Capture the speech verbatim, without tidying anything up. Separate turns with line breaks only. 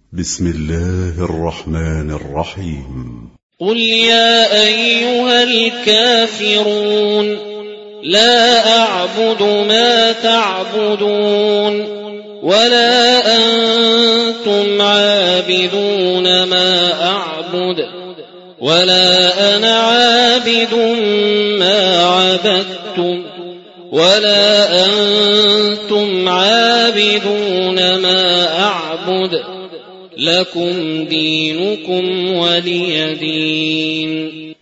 بسم الله الرحمن الرحيم.
قل يا أيها الكافرون لا أعبد ما تعبدون ولا أنتم عابدون ما أعبد ولا أنا عابد ما عبدتم ولا أنتم عابدون ما أعبد لكم دينكم ولي دين.